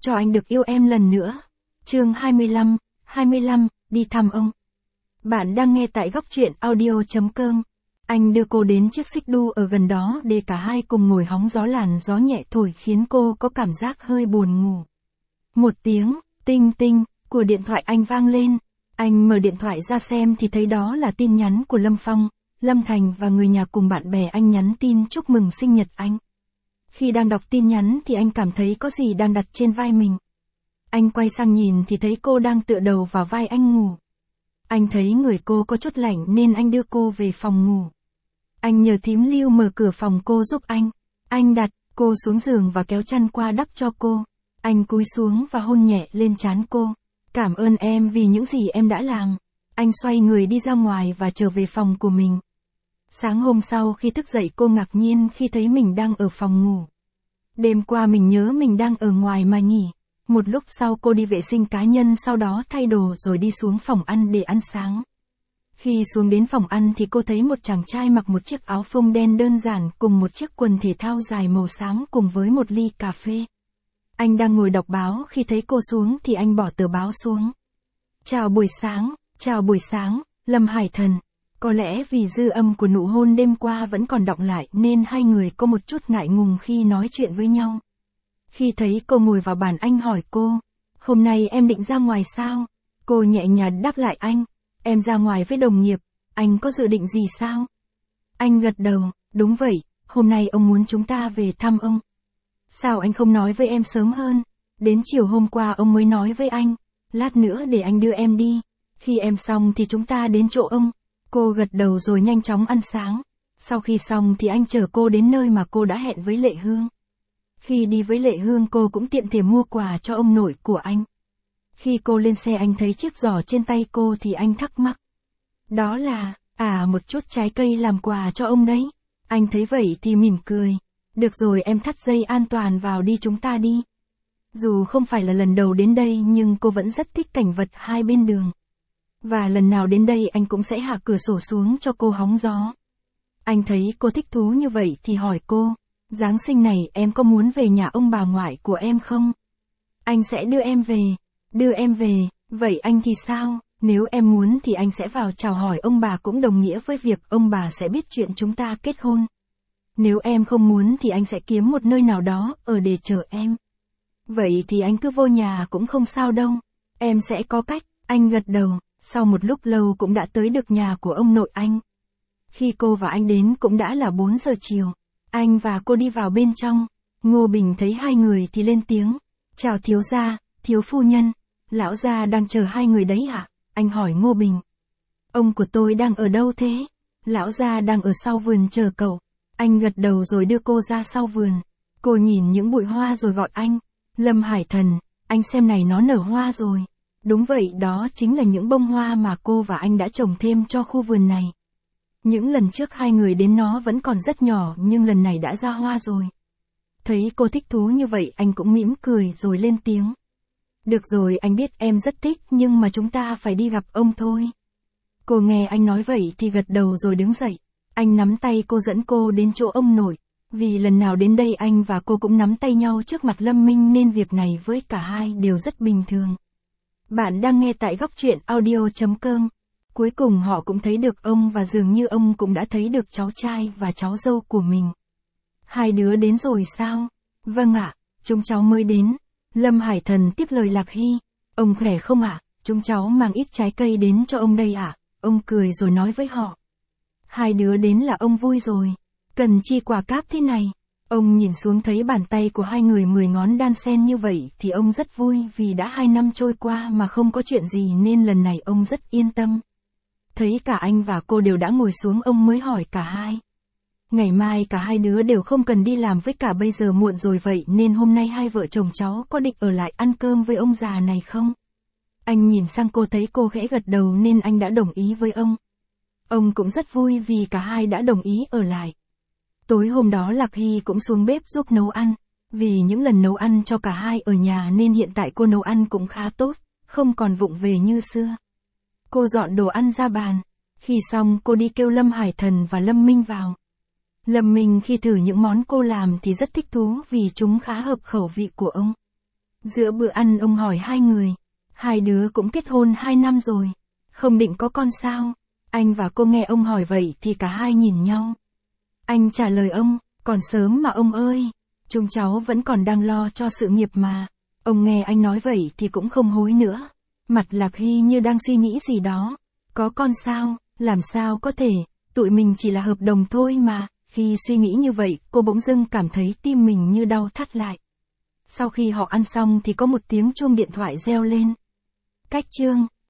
cho anh được yêu em lần nữa. Chương 25, đi thăm ông. Bạn đang nghe tại góc truyện audio.com. Anh đưa cô đến chiếc xích đu ở gần đó để cả hai cùng ngồi hóng gió, làn gió nhẹ thổi khiến cô có cảm giác hơi buồn ngủ. Một tiếng, tinh tinh, của điện thoại anh vang lên. Anh mở điện thoại ra xem thì thấy đó là tin nhắn của Lâm Phong, Lâm Thành và người nhà cùng bạn bè anh nhắn tin chúc mừng sinh nhật anh. Khi đang đọc tin nhắn thì anh cảm thấy có gì đang đặt trên vai mình. Anh quay sang nhìn thì thấy cô đang tựa đầu vào vai anh ngủ. Anh thấy người cô có chút lạnh nên anh đưa cô về phòng ngủ. Anh nhờ thím Lưu mở cửa phòng cô giúp anh. Anh đặt cô xuống giường và kéo chăn qua đắp cho cô. Anh cúi xuống và hôn nhẹ lên trán cô. Cảm ơn em vì những gì em đã làm. Anh xoay người đi ra ngoài và trở về phòng của mình. Sáng hôm sau khi thức dậy cô ngạc nhiên khi thấy mình đang ở phòng ngủ. Đêm qua mình nhớ mình đang ở ngoài mà nhỉ. Một lúc sau cô đi vệ sinh cá nhân, sau đó thay đồ rồi đi xuống phòng ăn để ăn sáng. Khi xuống đến phòng ăn thì cô thấy một chàng trai mặc một chiếc áo phông đen đơn giản cùng một chiếc quần thể thao dài màu xám cùng với một ly cà phê. Anh đang ngồi đọc báo, khi thấy cô xuống thì anh bỏ tờ báo xuống. Chào buổi sáng, Lâm Hải Thần. Có lẽ vì dư âm của nụ hôn đêm qua vẫn còn đọng lại nên hai người có một chút ngại ngùng khi nói chuyện với nhau. Khi thấy cô ngồi vào bàn anh hỏi cô, hôm nay em định ra ngoài sao? Cô nhẹ nhàng đáp lại anh, em ra ngoài với đồng nghiệp, anh có dự định gì sao? Anh gật đầu, đúng vậy, hôm nay ông muốn chúng ta về thăm ông. Sao anh không nói với em sớm hơn? Đến chiều hôm qua ông mới nói với anh, lát nữa để anh đưa em đi, khi em xong thì chúng ta đến chỗ ông. Cô gật đầu rồi nhanh chóng ăn sáng. Sau khi xong thì anh chở cô đến nơi mà cô đã hẹn với Lệ Hương. Khi đi với Lệ Hương cô cũng tiện thể mua quà cho ông nội của anh. Khi cô lên xe anh thấy chiếc giỏ trên tay cô thì anh thắc mắc. Đó là, một chút trái cây làm quà cho ông đấy. Anh thấy vậy thì mỉm cười. Được rồi, em thắt dây an toàn vào đi, chúng ta đi. Dù không phải là lần đầu đến đây nhưng cô vẫn rất thích cảnh vật hai bên đường. Và lần nào đến đây anh cũng sẽ hạ cửa sổ xuống cho cô hóng gió. Anh thấy cô thích thú như vậy thì hỏi cô, Giáng sinh này em có muốn về nhà ông bà ngoại của em không? Anh sẽ đưa em về, vậy anh thì sao? Nếu em muốn thì anh sẽ vào chào hỏi ông bà, cũng đồng nghĩa với việc ông bà sẽ biết chuyện chúng ta kết hôn. Nếu em không muốn thì anh sẽ kiếm một nơi nào đó ở để chờ em. Vậy thì anh cứ vô nhà cũng không sao đâu, em sẽ có cách. Anh gật đầu. Sau một lúc lâu cũng đã tới được nhà của ông nội anh. Khi cô và anh đến cũng đã là 4 giờ chiều. Anh và cô đi vào bên trong. Ngô Bình thấy hai người thì lên tiếng. Chào thiếu gia, thiếu phu nhân. Lão gia đang chờ hai người đấy ạ? Anh hỏi Ngô Bình. Ông của tôi đang ở đâu thế? Lão gia đang ở sau vườn chờ cậu. Anh gật đầu rồi đưa cô ra sau vườn. Cô nhìn những bụi hoa rồi gọi anh. Lâm Hải Thần, anh xem này, nó nở hoa rồi. Đúng vậy, đó chính là những bông hoa mà cô và anh đã trồng thêm cho khu vườn này. Những lần trước hai người đến nó vẫn còn rất nhỏ nhưng lần này đã ra hoa rồi. Thấy cô thích thú như vậy anh cũng mỉm cười rồi lên tiếng. Được rồi, anh biết em rất thích nhưng mà chúng ta phải đi gặp ông thôi. Cô nghe anh nói vậy thì gật đầu rồi đứng dậy. Anh nắm tay cô dẫn cô đến chỗ ông nội. Vì lần nào đến đây anh và cô cũng nắm tay nhau trước mặt Lâm Minh nên việc này với cả hai đều rất bình thường. Bạn đang nghe tại góc truyện audio.com. Cuối cùng họ cũng thấy được ông và dường như ông cũng đã thấy được cháu trai và cháu dâu của mình. Hai đứa đến rồi sao? Vâng ạ, chúng cháu mới đến. Lâm Hải Thần tiếp lời Lạc Hy. Ông khỏe không ạ? Chúng cháu mang ít trái cây đến cho ông đây ạ. Ông cười rồi nói với họ. Hai đứa đến là ông vui rồi. Cần chi quà cáp thế này? Ông nhìn xuống thấy bàn tay của hai người 10 ngón đan xen như vậy thì ông rất vui vì đã 2 năm trôi qua mà không có chuyện gì nên lần này ông rất yên tâm. Thấy cả anh và cô đều đã ngồi xuống ông mới hỏi cả hai. Ngày mai cả hai đứa đều không cần đi làm với cả bây giờ muộn rồi vậy nên hôm nay hai vợ chồng cháu có định ở lại ăn cơm với ông già này không? Anh nhìn sang cô thấy cô khẽ gật đầu nên anh đã đồng ý với ông. Ông cũng rất vui vì cả hai đã đồng ý ở lại. Tối hôm đó Lạc Hy cũng xuống bếp giúp nấu ăn. Vì những lần nấu ăn cho cả hai ở nhà nên hiện tại cô nấu ăn cũng khá tốt, không còn vụng về như xưa. Cô dọn đồ ăn ra bàn. Khi xong cô đi kêu Lâm Hải Thần và Lâm Minh vào. Lâm Minh khi thử những món cô làm thì rất thích thú vì chúng khá hợp khẩu vị của ông. Giữa bữa ăn ông hỏi hai người. Hai đứa cũng kết hôn 2 năm rồi. Không định có con sao? Anh và cô nghe ông hỏi vậy thì cả hai nhìn nhau. Anh trả lời ông, còn sớm mà ông ơi. Chúng cháu vẫn còn đang lo cho sự nghiệp mà. Ông nghe anh nói vậy thì cũng không hối nữa. Mặt Lạc Hy như đang suy nghĩ gì đó. Có con sao? Làm sao có thể? Tụi mình chỉ là hợp đồng thôi mà. Khi suy nghĩ như vậy, cô bỗng dưng cảm thấy tim mình như đau thắt lại. Sau khi họ ăn xong thì có một tiếng chuông điện thoại reo lên. Cách chương